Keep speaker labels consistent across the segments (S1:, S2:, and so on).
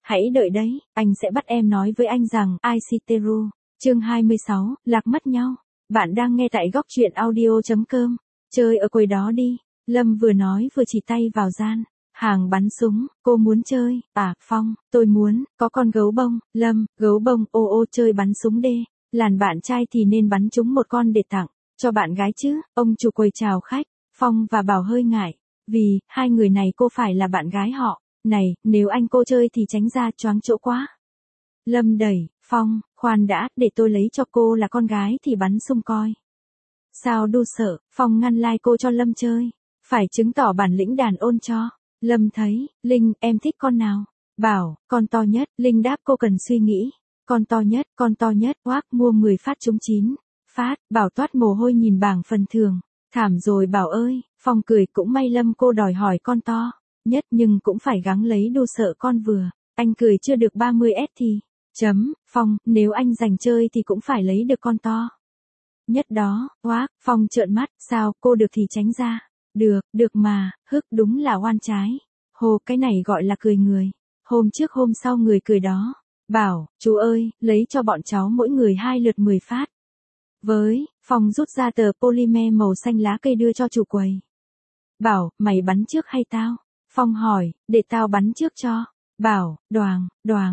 S1: hãy đợi đấy, anh sẽ bắt em nói với anh rằng, Aisiteru. Chương 26, lạc mất nhau. Bạn đang nghe tại góc truyện audio.com. Chơi ở quầy đó đi. Lâm vừa nói vừa chỉ tay vào gian hàng bắn súng. Cô muốn chơi? À, Phong, tôi muốn, có con gấu bông. Lâm, gấu bông, ô chơi bắn súng đê. Làn bạn trai thì nên bắn trúng một con để tặng cho bạn gái chứ. Ông chủ quầy chào khách. Phong và Bảo hơi ngại, vì hai người này cô phải là bạn gái họ. Này, nếu anh cô chơi thì tránh ra, choáng chỗ quá. Lâm đẩy, Phong, khoan đã, để tôi lấy cho cô là con gái thì bắn sung coi. Sao đu sợ, Phong ngăn lai cô cho Lâm chơi. Phải chứng tỏ bản lĩnh đàn ôn cho. Lâm thấy, Linh, em thích con nào? Bảo, con to nhất. Linh đáp cô cần suy nghĩ. Con to nhất, hoác mua 10 phát trúng 9 phát. Bảo toát mồ hôi nhìn bảng phần thưởng. Thảm rồi Bảo ơi. Phong cười, cũng may Lâm cô đòi hỏi con to nhất nhưng cũng phải gắng lấy đu sợ con vừa. Anh cười chưa được 30S thì. Phong, nếu anh giành chơi thì cũng phải lấy được con to nhất đó. Hoác, Phong trợn mắt, sao, cô được thì tránh ra. Được mà, đúng là oan trái. Hồ, cái này gọi là cười người. Hôm trước hôm sau người cười đó. Bảo, chú ơi, lấy cho bọn cháu mỗi người 2 lượt 10 phát. Với, Phong rút ra tờ polymer màu xanh lá cây đưa cho chủ quầy. Bảo, mày bắn trước hay tao? Phong hỏi, để tao bắn trước cho. Bảo, đoàng,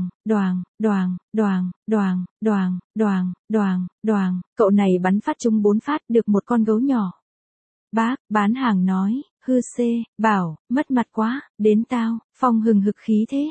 S1: cậu này bắn phát trúng 4 phát được một con gấu nhỏ. Bác, bán hàng nói, hư xê. Bảo, mất mặt quá, đến tao. Phong hừng hực khí thế.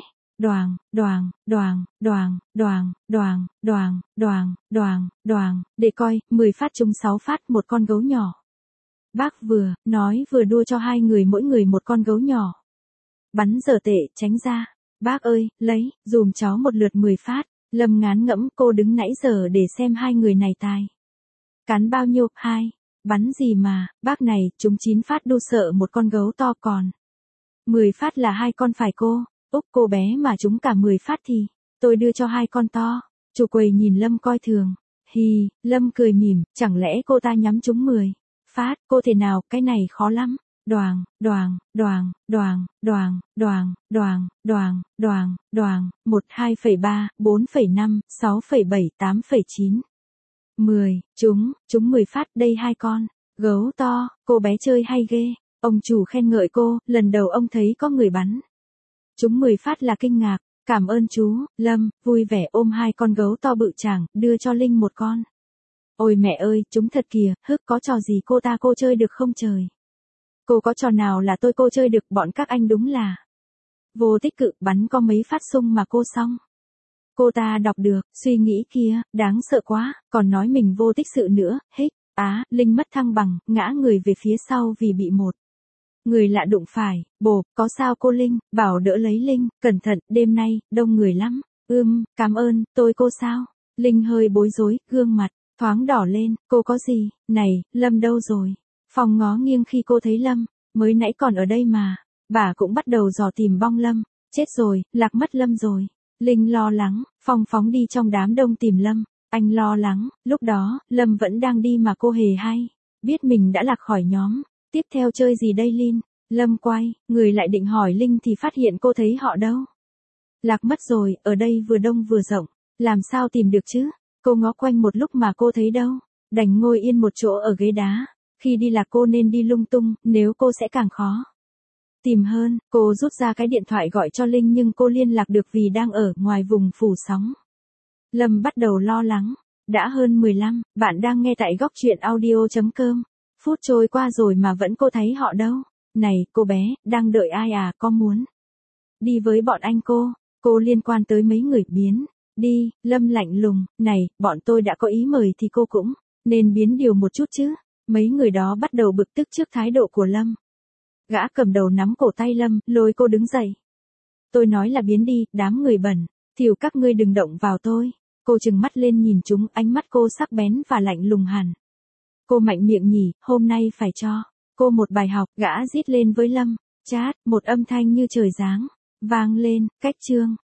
S1: Để coi, 10 phát trúng 6 phát một con gấu nhỏ. Bác vừa nói vừa đua cho hai người mỗi người một con gấu nhỏ. Bắn dở tệ, tránh ra. Bác ơi, lấy, dùm cháu một lượt 10 phát. Lâm ngán ngẫm, cô đứng nãy giờ để xem hai người này tài cắn bao nhiêu. 2. Bắn gì mà, bác này, trúng 9 phát đu sợ một con gấu to còn 10 phát là 2 con phải cô. Úc, cô bé mà trúng cả 10 phát thì tôi đưa cho 2 con to. Chủ quầy nhìn Lâm coi thường. Hì, Lâm cười mỉm, chẳng lẽ cô ta nhắm trúng 10 phát, cô thể nào, cái này khó lắm. Đoàng, 1, 2,3, 4,5, 6,7, 8,9. 10, trúng 10 phát, đây 2 con gấu to, cô bé chơi hay ghê. Ông chủ khen ngợi cô, lần đầu ông thấy có người bắn trúng 10 phát là kinh ngạc. Cảm ơn chú. Lâm vui vẻ ôm 2 con gấu to bự chảng, đưa cho Linh một con. Ôi mẹ ơi, chúng thật kìa, có trò gì cô chơi được không trời? Cô có trò nào là cô chơi được, bọn các anh đúng là vô tích cực, bắn có mấy phát sung mà cô xong. Cô ta đọc được, suy nghĩ kia, đáng sợ quá, còn nói mình vô tích sự nữa, Linh mất thăng bằng, ngã người về phía sau vì bị một người lạ đụng phải. Bộp, có sao cô Linh? Bảo đỡ lấy Linh, cẩn thận, đêm nay, đông người lắm. Cảm ơn, cô sao? Linh hơi bối rối, gương mặt thoáng đỏ lên, cô có gì? Này, Lâm đâu rồi? Phong ngó nghiêng khi cô thấy Lâm, mới nãy còn ở đây mà. Bà cũng bắt đầu dò tìm bong Lâm. Chết rồi, lạc mất Lâm rồi. Linh lo lắng, Phong phóng đi trong đám đông tìm Lâm. Anh lo lắng, lúc đó, Lâm vẫn đang đi mà cô hề hay biết mình đã lạc khỏi nhóm. Tiếp theo chơi gì đây Linh? Lâm quay, người lại định hỏi Linh thì phát hiện cô thấy họ đâu. Lạc mất rồi, ở đây vừa đông vừa rộng, làm sao tìm được chứ? Cô ngó quanh một lúc mà cô thấy đâu, đành ngồi yên một chỗ ở ghế đá. Khi đi lạc cô nên đi lung tung, nếu cô sẽ càng khó tìm hơn. Cô rút ra cái điện thoại gọi cho Linh nhưng cô liên lạc được vì đang ở ngoài vùng phủ sóng. Lâm bắt đầu lo lắng. Đã hơn 15, bạn đang nghe tại góc truyện audio.com. Phút trôi qua rồi mà vẫn cô thấy họ đâu. Này, cô bé, đang đợi ai à, có muốn đi với bọn anh cô liên quan tới mấy người biến đi. Lâm lạnh lùng, này, bọn tôi đã có ý mời thì cô cũng nên biến điều một chút chứ. Mấy người đó bắt đầu bực tức trước thái độ của Lâm. Gã cầm đầu nắm cổ tay Lâm, lôi cô đứng dậy. Tôi nói là biến đi, đám người bẩn, thỉu các ngươi đừng động vào tôi. Cô trừng mắt lên nhìn chúng, ánh mắt cô sắc bén và lạnh lùng hẳn. Cô mạnh miệng nhỉ, hôm nay phải cho cô một bài học. Gã rít lên với Lâm. Chát, một âm thanh như trời giáng vang lên, cách chương.